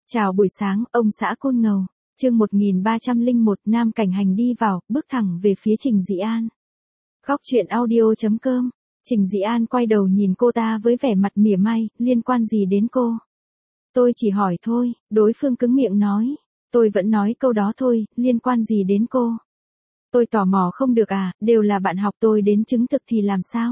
Chào buổi sáng, ông xã Côn Ngầu. Chương 1301, Nam Cảnh Hành đi vào, bước thẳng về phía Trình Dĩ An. Góc truyện audio.com. Trình Dĩ An quay đầu nhìn cô ta với vẻ mặt mỉa mai, liên quan gì đến cô? Tôi chỉ hỏi thôi, đối phương cứng miệng nói. Tôi vẫn nói câu đó thôi, liên quan gì đến cô? Tôi tò mò không được à, đều là bạn học tôi đến chứng thực thì làm sao?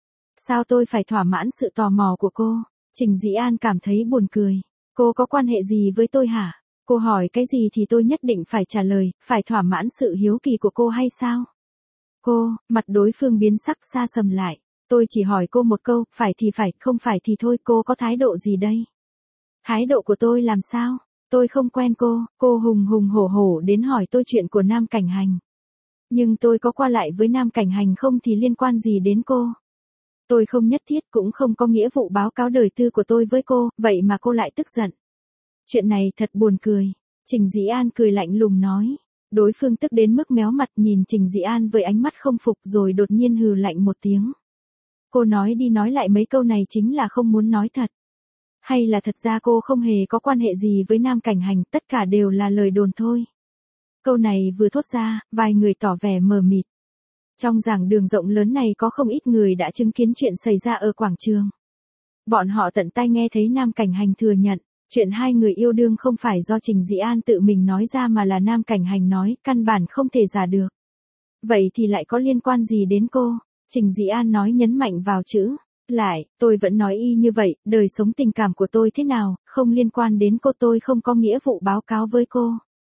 Sao tôi phải thỏa mãn sự tò mò của cô? Trình Dĩ An cảm thấy buồn cười. Cô có quan hệ gì với tôi hả? Cô hỏi cái gì thì tôi nhất định phải trả lời, phải thỏa mãn sự hiếu kỳ của cô hay sao? Cô, mặt đối phương biến sắc xa sầm lại. Tôi chỉ hỏi cô một câu, phải thì phải, không phải thì thôi, cô có thái độ gì đây? Thái độ của tôi làm sao? Tôi không quen cô hùng hùng hổ hổ đến hỏi tôi chuyện của Nam Cảnh Hành. Nhưng tôi có qua lại với Nam Cảnh Hành không thì liên quan gì đến cô? Tôi không nhất thiết cũng không có nghĩa vụ báo cáo đời tư của tôi với cô, vậy mà cô lại tức giận. Chuyện này thật buồn cười. Trình Dĩ An cười lạnh lùng nói. Đối phương tức đến mức méo mặt nhìn Trình Dĩ An với ánh mắt không phục rồi đột nhiên hừ lạnh một tiếng. Cô nói đi nói lại mấy câu này chính là không muốn nói thật. Hay là thật ra cô không hề có quan hệ gì với Nam Cảnh Hành, tất cả đều là lời đồn thôi. Câu này vừa thốt ra, vài người tỏ vẻ mờ mịt. Trong giảng đường rộng lớn này có không ít người đã chứng kiến chuyện xảy ra ở quảng trường. Bọn họ tận tai nghe thấy Nam Cảnh Hành thừa nhận, chuyện hai người yêu đương không phải do Trình Dĩ An tự mình nói ra mà là Nam Cảnh Hành nói, căn bản không thể giả được. Vậy thì lại có liên quan gì đến cô? Trình Dĩ An nói nhấn mạnh vào chữ. Lại, tôi vẫn nói y như vậy, đời sống tình cảm của tôi thế nào, không liên quan đến cô, tôi không có nghĩa vụ báo cáo với cô.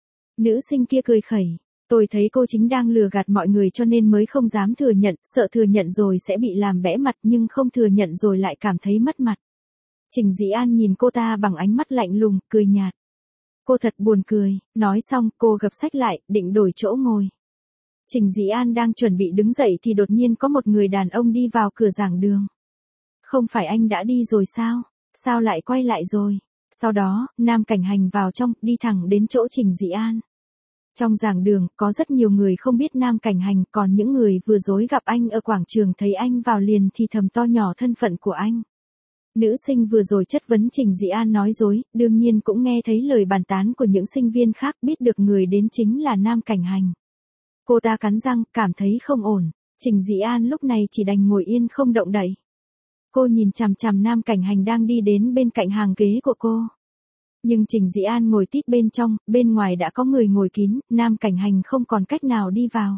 Nữ sinh kia cười khẩy. Tôi thấy cô chính đang lừa gạt mọi người cho nên mới không dám thừa nhận, sợ thừa nhận rồi sẽ bị làm bẽ mặt nhưng không thừa nhận rồi lại cảm thấy mất mặt. Trình Dĩ An nhìn cô ta bằng ánh mắt lạnh lùng, cười nhạt. Cô thật buồn cười, nói xong cô gập sách lại, định đổi chỗ ngồi. Trình Dĩ An đang chuẩn bị đứng dậy thì đột nhiên có một người đàn ông đi vào cửa giảng đường. Không phải anh đã đi rồi sao? Sao lại quay lại rồi? Sau đó, Nam Cảnh Hành vào trong, đi thẳng đến chỗ Trình Dĩ An. Trong giảng đường, có rất nhiều người không biết Nam Cảnh Hành, còn những người vừa rồi gặp anh ở quảng trường thấy anh vào liền thì thầm to nhỏ thân phận của anh. Nữ sinh vừa rồi chất vấn Trình Dĩ An nói dối, đương nhiên cũng nghe thấy lời bàn tán của những sinh viên khác, biết được người đến chính là Nam Cảnh Hành. Cô ta cắn răng, cảm thấy không ổn. Trình Dĩ An lúc này chỉ đành ngồi yên không động đậy. Cô nhìn chằm chằm Nam Cảnh Hành đang đi đến bên cạnh hàng ghế của cô. Nhưng Trình Dĩ An ngồi tít bên trong, bên ngoài đã có người ngồi kín, Nam Cảnh Hành không còn cách nào đi vào.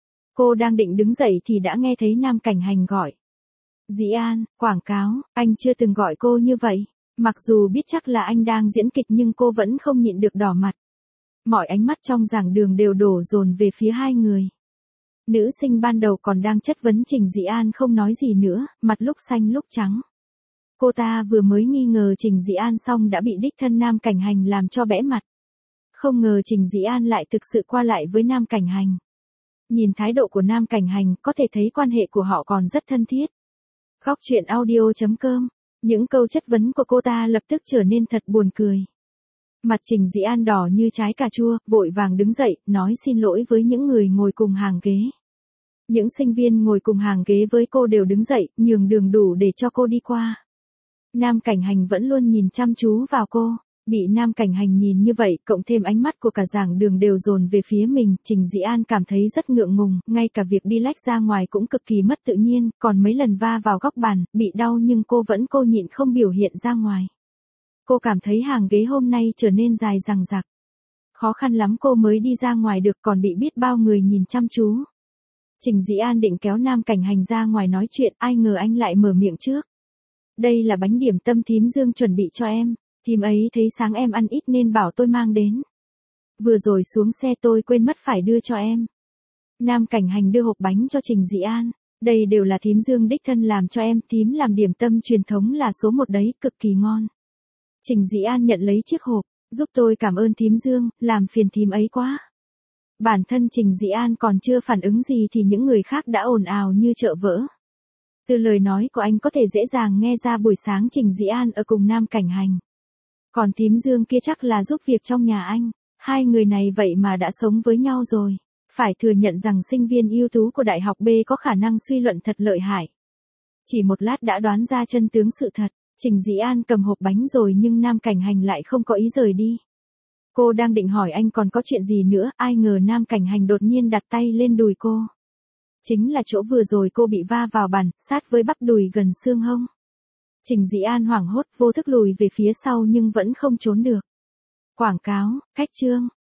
Cô đang định đứng dậy thì đã nghe thấy Nam Cảnh Hành gọi. Dĩ An, quảng cáo, anh chưa từng gọi cô như vậy. Mặc dù biết chắc là anh đang diễn kịch nhưng cô vẫn không nhịn được đỏ mặt. Mọi ánh mắt trong giảng đường đều đổ dồn về phía hai người. Nữ sinh ban đầu còn đang chất vấn Trình Dĩ An không nói gì nữa, mặt lúc xanh lúc trắng. Cô ta vừa mới nghi ngờ Trình Dĩ An xong đã bị đích thân Nam Cảnh Hành làm cho bẽ mặt. Không ngờ Trình Dĩ An lại thực sự qua lại với Nam Cảnh Hành. Nhìn thái độ của Nam Cảnh Hành có thể thấy quan hệ của họ còn rất thân thiết. Góc truyện audio.com. Những câu chất vấn của cô ta lập tức trở nên thật buồn cười. Mặt Trình Dĩ An đỏ như trái cà chua, vội vàng đứng dậy, nói xin lỗi với những người ngồi cùng hàng ghế. Những sinh viên ngồi cùng hàng ghế với cô đều đứng dậy, nhường đường đủ để cho cô đi qua. Nam Cảnh Hành vẫn luôn nhìn chăm chú vào cô. Bị Nam Cảnh Hành nhìn như vậy, cộng thêm ánh mắt của cả giảng đường đều dồn về phía mình, Trình Dĩ An cảm thấy rất ngượng ngùng, ngay cả việc đi lách ra ngoài cũng cực kỳ mất tự nhiên, còn mấy lần va vào góc bàn, bị đau nhưng cô nhịn không biểu hiện ra ngoài. Cô cảm thấy hàng ghế hôm nay trở nên dài dằng dặc. Khó khăn lắm cô mới đi ra ngoài được, còn bị biết bao người nhìn chăm chú. Trình Dĩ An định kéo Nam Cảnh Hành ra ngoài nói chuyện, ai ngờ anh lại mở miệng trước. Đây là bánh điểm tâm thím Dương chuẩn bị cho em, thím ấy thấy sáng em ăn ít nên bảo tôi mang đến. Vừa rồi xuống xe tôi quên mất phải đưa cho em. Nam Cảnh Hành đưa hộp bánh cho Trình Dĩ An. Đây đều là thím Dương đích thân làm cho em, thím làm điểm tâm truyền thống là số một đấy, cực kỳ ngon. Trình Dĩ An nhận lấy chiếc hộp, giúp tôi cảm ơn thím Dương, làm phiền thím ấy quá. Bản thân Trình Dĩ An còn chưa phản ứng gì thì những người khác đã ồn ào như chợ vỡ. Từ lời nói của anh có thể dễ dàng nghe ra buổi sáng Trình Dĩ An ở cùng Nam Cảnh Hành. Còn thím Dương kia chắc là giúp việc trong nhà anh. Hai người này vậy mà đã sống với nhau rồi. Phải thừa nhận rằng sinh viên ưu tú của Đại học B có khả năng suy luận thật lợi hại. Chỉ một lát đã đoán ra chân tướng sự thật. Trình Dĩ An cầm hộp bánh rồi nhưng Nam Cảnh Hành lại không có ý rời đi. Cô đang định hỏi anh còn có chuyện gì nữa, ai ngờ Nam Cảnh Hành đột nhiên đặt tay lên đùi cô. Chính là chỗ vừa rồi cô bị va vào bàn, sát với bắp đùi gần xương hông. Trình Dĩ An hoảng hốt vô thức lùi về phía sau nhưng vẫn không trốn được. Quảng cáo, khách trương.